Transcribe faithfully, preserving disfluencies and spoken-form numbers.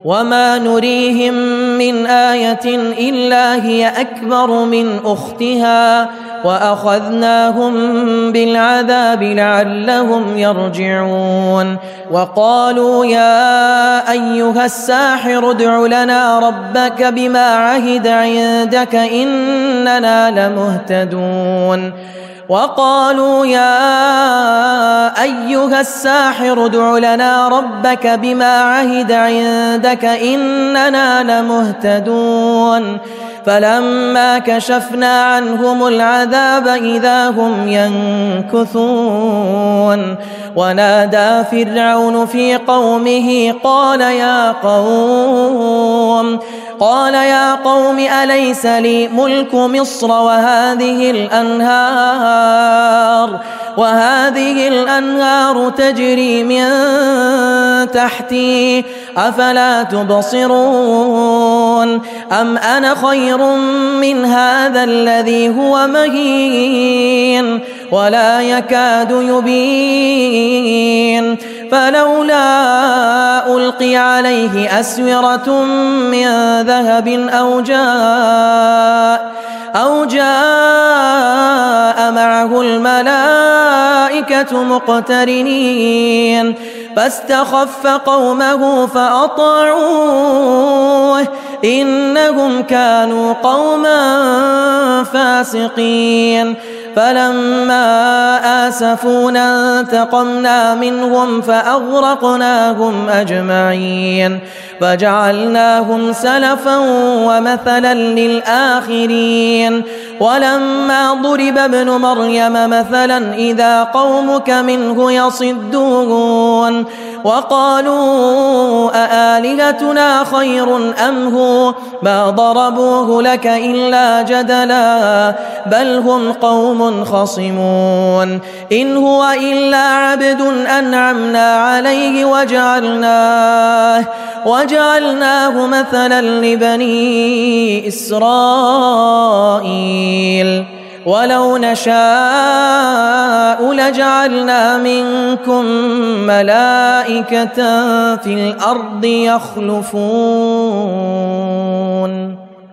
وما نريهم من آية إلا هي أكبر من أختها وأخذناهم بالعذاب لعلهم يرجعون وقالوا يا أيها الساحر ادع لنا ربك بما عهد عندك إننا لمهتدون وقالوا يا أيها الساحر ادع لنا ربك بما عهد عندك إننا لمهتدون فلما كشفنا عنهم العذاب إذا هم ينكثون ونادى فرعون في قومه قال يا قوم قال يا قوم أليس لي ملك مصر وهذه الأنهار وهذه الأنهار تجري من تحتي أفلا تبصرون أم أنا خير من هذا الذي هو مهين ولا يكاد يبين فلولا ألقي عليه أسورة من ذهب أو جاء أو جاء معه الملائكة مقترنين فاستخف قومه فأطاعوه إنهم كانوا قوما فاسقين فلما آسفونا انتقمنا منهم فأغرقناهم أجمعين فجعلناهم سلفا ومثلا للآخرين ولما ضرب ابن مريم مثلا إذا قومك منه يصدون وقالوا أآلهتنا خير أم هو ما ضربوه لك إلا جدلا بل هم قوم خصمون إن هو إلا عبد أنعمنا عليه وجعلناه وجعلناه مثلا لبني إسرائيل ولو نشاء لجعلنا منكم ملائكة في الأرض يخلفون